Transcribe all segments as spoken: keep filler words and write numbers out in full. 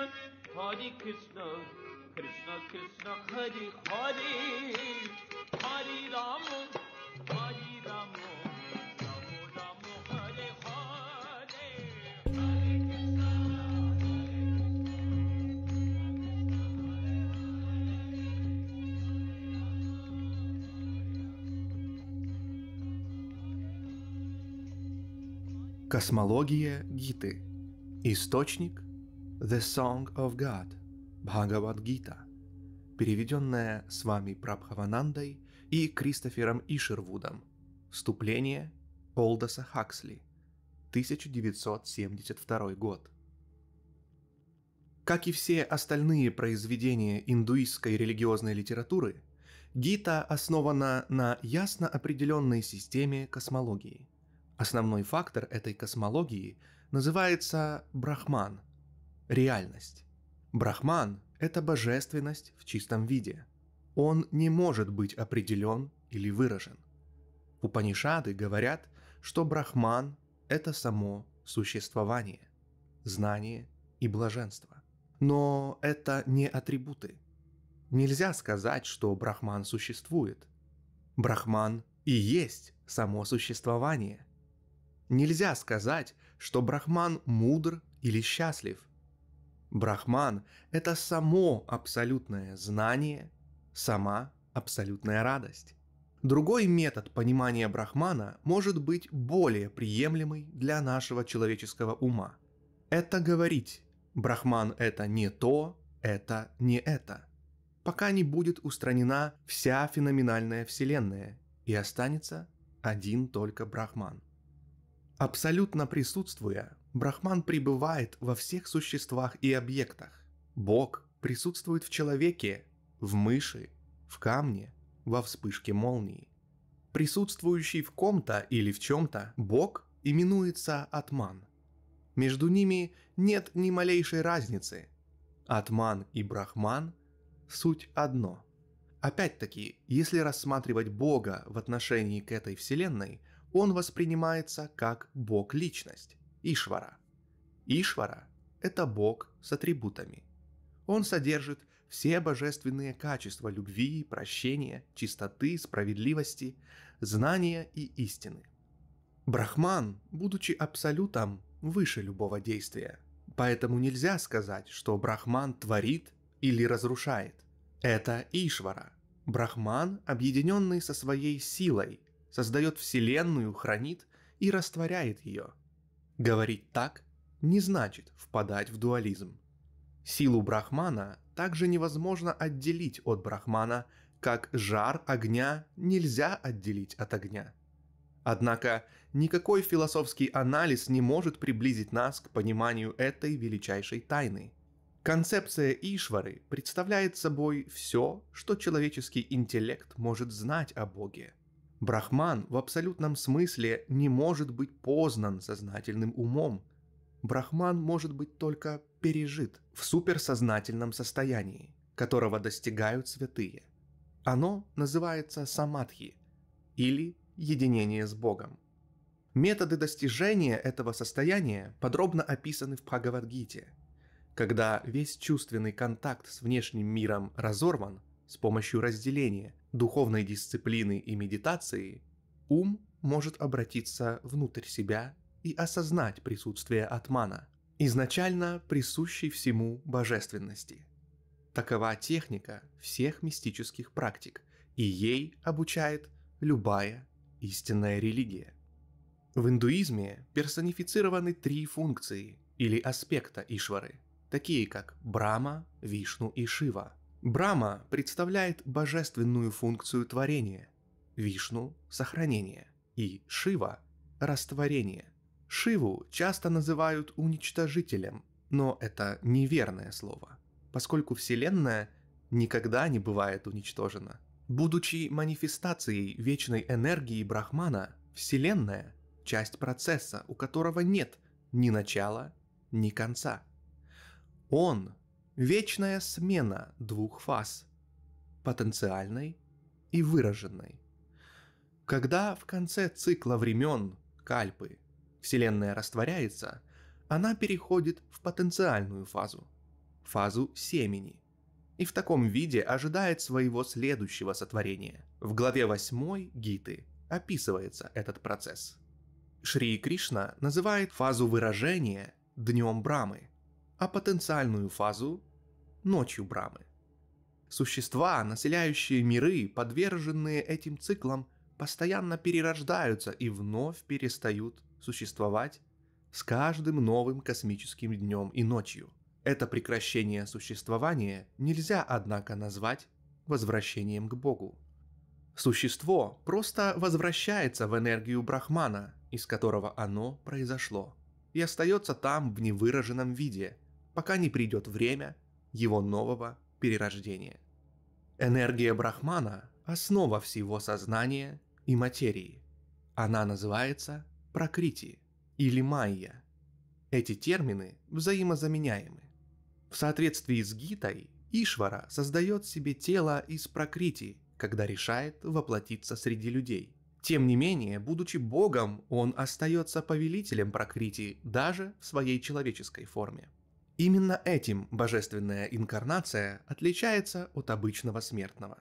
Hare Krishna, Krishna Krishna, Hare Hare, Hare Rama, Hare Rama, Rama Rama, Hare Hare, Hare Krishna, Космология Гиты. Источник The Song of God, Бхагавад-гита, переведенная с вами Прабхаванандой и Кристофером Ишервудом. Вступление Олдоса Хаксли, тысяча девятьсот семьдесят второй год. Как и все остальные произведения индуистской религиозной литературы, Гита основана на ясно определенной системе космологии. Основной фактор этой космологии называется Брахман – реальность. Брахман – это божественность в чистом виде. Он не может быть определен или выражен. Упанишады говорят, что Брахман – это само существование, знание и блаженство. Но это не атрибуты. Нельзя сказать, что Брахман существует. Брахман и есть само существование. Нельзя сказать, что Брахман мудр или счастлив. Брахман – это само абсолютное знание, сама абсолютная радость. Другой метод понимания Брахмана может быть более приемлемый для нашего человеческого ума. Это говорить: Брахман – это не то, это не это. Пока не будет устранена вся феноменальная вселенная и останется один только Брахман. Абсолютно присутствуя, Брахман пребывает во всех существах и объектах. Бог присутствует в человеке, в мыши, в камне, во вспышке молнии. Присутствующий в ком-то или в чем-то Бог именуется Атман. Между ними нет ни малейшей разницы. Атман и Брахман – суть одно. Опять-таки, если рассматривать Бога в отношении к этой вселенной, он воспринимается как Бог-личность, Ишвара. Ишвара – это Бог с атрибутами. Он содержит все божественные качества любви, прощения, чистоты, справедливости, знания и истины. Брахман, будучи абсолютом, выше любого действия. Поэтому нельзя сказать, что Брахман творит или разрушает. Это Ишвара. Брахман, объединенный со своей силой, создает вселенную, хранит и растворяет ее. Говорить так не значит впадать в дуализм. Силу Брахмана также невозможно отделить от Брахмана, как жар огня нельзя отделить от огня. Однако никакой философский анализ не может приблизить нас к пониманию этой величайшей тайны. Концепция Ишвары представляет собой все, что человеческий интеллект может знать о Боге. Брахман в абсолютном смысле не может быть познан сознательным умом. Брахман может быть только пережит в суперсознательном состоянии, которого достигают святые. Оно называется самадхи, или единение с Богом. Методы достижения этого состояния подробно описаны в Бхагавад-гите. Когда весь чувственный контакт с внешним миром разорван с помощью разделения, духовной дисциплины и медитации, ум может обратиться внутрь себя и осознать присутствие Атмана, изначально присущей всему божественности. Такова техника всех мистических практик, и ей обучает любая истинная религия. В индуизме персонифицированы три функции или аспекта Ишвары, такие как Брахма, Вишну и Шива. Брахма представляет божественную функцию творения, Вишну – сохранение и Шива – растворение. Шиву часто называют уничтожителем, но это неверное слово, поскольку Вселенная никогда не бывает уничтожена. Будучи манифестацией вечной энергии Брахмана, Вселенная – часть процесса, у которого нет ни начала, ни конца. Он – вечная смена двух фаз – потенциальной и выраженной. Когда в конце цикла времен, кальпы, Вселенная растворяется, она переходит в потенциальную фазу, фазу семени, и в таком виде ожидает своего следующего сотворения. В главе восьмой Гиты описывается этот процесс. Шри Кришна называет фазу выражения днем Брамы, а потенциальную фазу – ночью Брамы. Существа, населяющие миры, подверженные этим циклам, постоянно перерождаются и вновь перестают существовать с каждым новым космическим днем и ночью. Это прекращение существования нельзя, однако, назвать возвращением к Богу. Существо просто возвращается в энергию Брахмана, из которого оно произошло, и остается там в невыраженном виде, пока не придет время его нового перерождения. Энергия Брахмана – основа всего сознания и материи. Она называется Пракрити или Майя. Эти термины взаимозаменяемы. В соответствии с Гитой, Ишвара создает себе тело из Пракрити, когда решает воплотиться среди людей. Тем не менее, будучи Богом, он остается повелителем Пракрити даже в своей человеческой форме. Именно этим божественная инкарнация отличается от обычного смертного.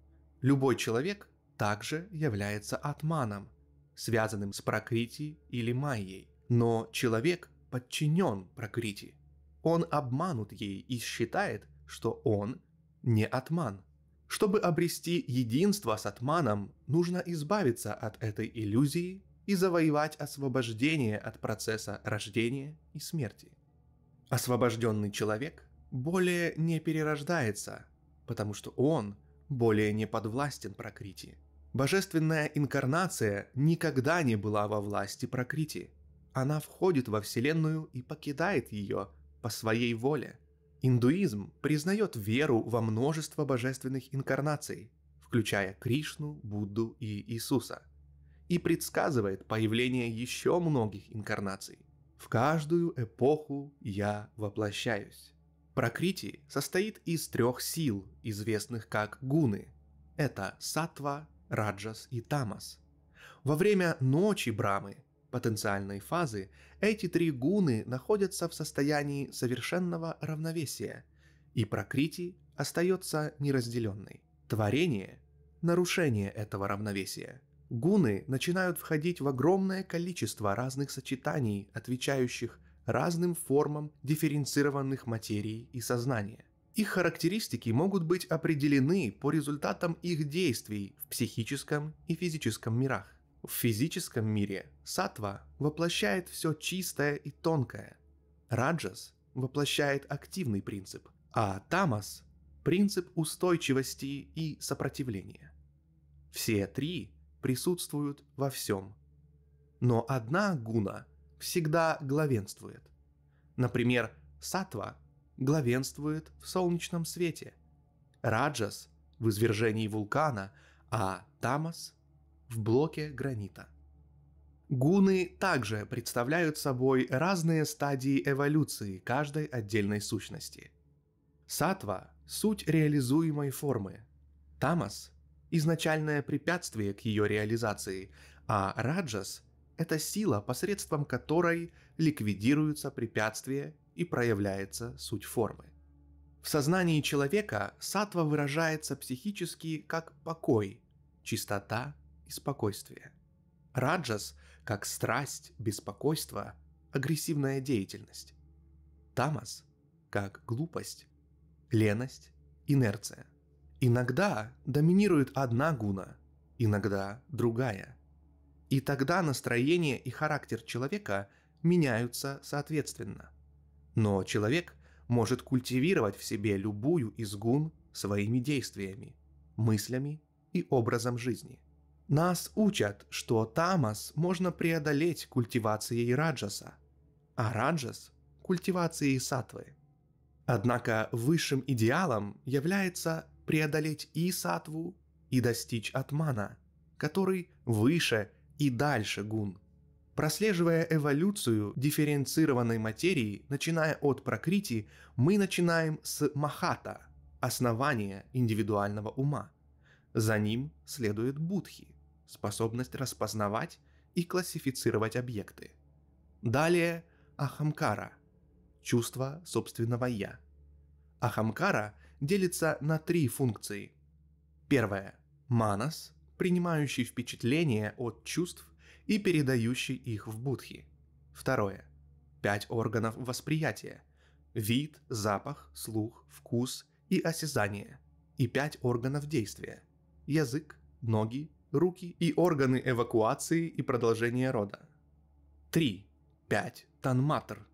Любой человек также является атманом, связанным с Пракрити или Майей, но человек подчинен Пракрити. Он обманут ей и считает, что он не атман. Чтобы обрести единство с атманом, нужно избавиться от этой иллюзии и завоевать освобождение от процесса рождения и смерти. Освобожденный человек более не перерождается, потому что он более не подвластен Пракрити. Божественная инкарнация никогда не была во власти Пракрити. Она входит во Вселенную и покидает ее по своей воле. Индуизм признает веру во множество божественных инкарнаций, включая Кришну, Будду и Иисуса, и предсказывает появление еще многих инкарнаций. В каждую эпоху я воплощаюсь. Пракрити состоит из трех сил, известных как гуны. Это саттва, раджас и тамас. Во время ночи Брамы, потенциальной фазы, эти три гуны находятся в состоянии совершенного равновесия, и Пракрити остается неразделенной. Творение – нарушение этого равновесия. Гуны начинают входить в огромное количество разных сочетаний, отвечающих разным формам дифференцированных материй и сознания. Их характеристики могут быть определены по результатам их действий в психическом и физическом мирах. В физическом мире саттва воплощает все чистое и тонкое, раджас воплощает активный принцип, а тамас – принцип устойчивости и сопротивления. Все три присутствуют во всем. Но одна гуна всегда главенствует. Например, саттва главенствует в солнечном свете, раджас – в извержении вулкана, а тамас – в блоке гранита. Гуны также представляют собой разные стадии эволюции каждой отдельной сущности. Саттва – суть реализуемой формы, тамас – изначальное препятствие к ее реализации, а раджас – это сила, посредством которой ликвидируются препятствия и проявляется суть формы. В сознании человека саттва выражается психически как покой, чистота и спокойствие. Раджас – как страсть, беспокойство, агрессивная деятельность. Тамас – как глупость, леность, инерция. Иногда доминирует одна гуна, иногда другая. И тогда настроение и характер человека меняются соответственно. Но человек может культивировать в себе любую из гун своими действиями, мыслями и образом жизни. Нас учат, что тамас можно преодолеть культивацией раджаса, а раджас – культивацией саттвы. Однако высшим идеалом является преодолеть и саттву, и достичь атмана, который выше и дальше гун. Прослеживая эволюцию дифференцированной материи, начиная от Пракрити, мы начинаем с Махата, основания индивидуального ума. За ним следует Будхи, способность распознавать и классифицировать объекты. Далее Ахамкара, чувство собственного «я». Ахамкара делится на три функции. Первая – манас, принимающий впечатления от чувств и передающий их в будхи. Второе – пять органов восприятия – вид, запах, слух, вкус и осязание. И пять органов действия – язык, ноги, руки и органы эвакуации и продолжения рода. Три. Пять танматр.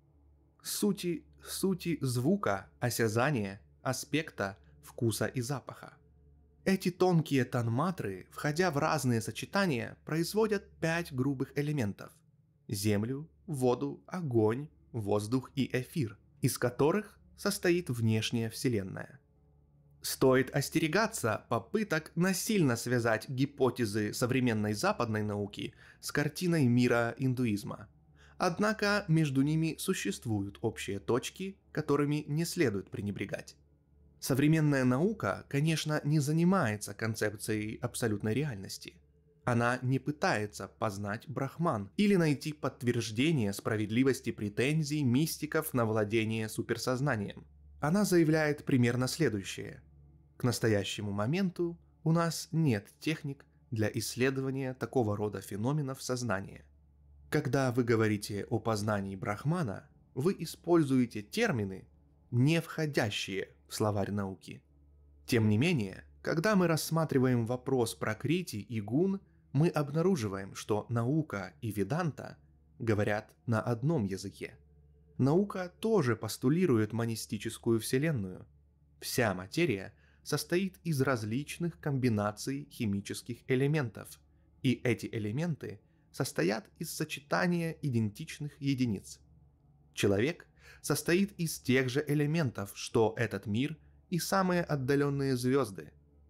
Сути, сути звука, осязания, аспекта, вкуса и запаха. Эти тонкие танматры, входя в разные сочетания, производят пять грубых элементов – землю, воду, огонь, воздух и эфир, из которых состоит внешняя Вселенная. Стоит остерегаться попыток насильно связать гипотезы современной западной науки с картиной мира индуизма. Однако между ними существуют общие точки, которыми не следует пренебрегать. Современная наука, конечно, не занимается концепцией абсолютной реальности. Она не пытается познать Брахман или найти подтверждение справедливости претензий мистиков на владение суперсознанием. Она заявляет примерно следующее. К настоящему моменту у нас нет техник для исследования такого рода феноменов сознания. Когда вы говорите о познании Брахмана, вы используете термины, не входящие в словарь науки. Тем не менее, когда мы рассматриваем вопрос пракрити и гун, мы обнаруживаем, что наука и веданта говорят на одном языке. Наука тоже постулирует монистическую вселенную. Вся материя состоит из различных комбинаций химических элементов, и эти элементы состоят из сочетания идентичных единиц. Человек состоит из тех же элементов, что этот мир и самые отдаленные звезды.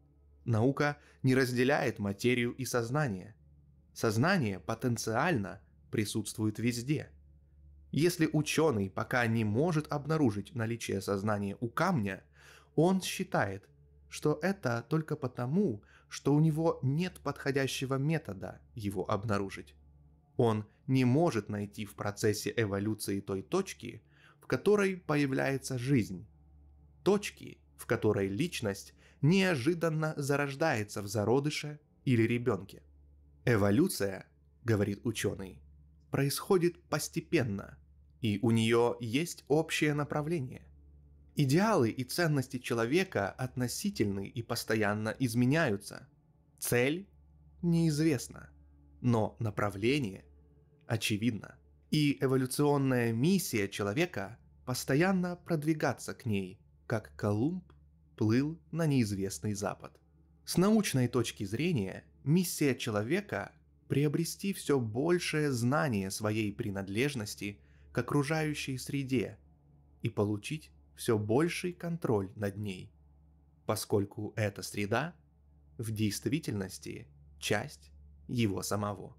Наука не разделяет материю и сознание. Сознание потенциально присутствует везде. Если ученый пока не может обнаружить наличие сознания у камня, он считает, что это только потому, что у него нет подходящего метода его обнаружить. Он не может найти в процессе эволюции той точки, в которой появляется жизнь. Точки, в которой личность неожиданно зарождается в зародыше или ребенке. Эволюция, говорит ученый, происходит постепенно, и у нее есть общее направление. Идеалы и ценности человека относительны и постоянно изменяются. Цель неизвестна, но направление очевидно. И эволюционная миссия человека – постоянно продвигаться к ней, как Колумб плыл на неизвестный запад. С научной точки зрения, миссия человека – приобрести все большее знание своей принадлежности к окружающей среде и получить все больший контроль над ней, поскольку эта среда в действительности часть его самого.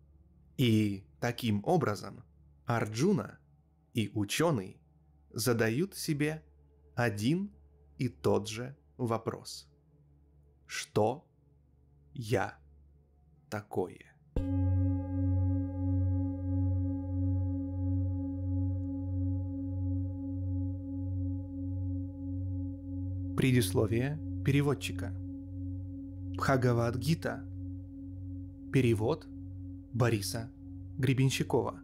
И таким образом Арджуна и ученый задают себе один и тот же вопрос. Что я такое? Предисловие переводчика. Бхагавад-гита. Перевод Бориса Гребенщикова.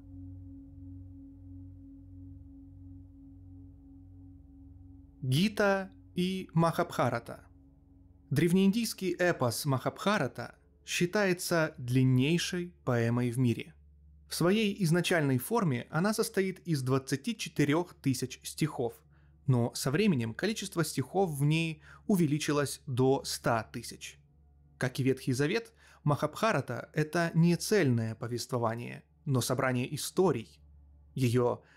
Гита и Махабхарата. Древнеиндийский эпос Махабхарата считается длиннейшей поэмой в мире. В своей изначальной форме она состоит из двадцати четырёх тысяч стихов, но со временем количество стихов в ней увеличилось до ста тысяч. Как и Ветхий Завет, Махабхарата – это не цельное повествование, но собрание историй. Ее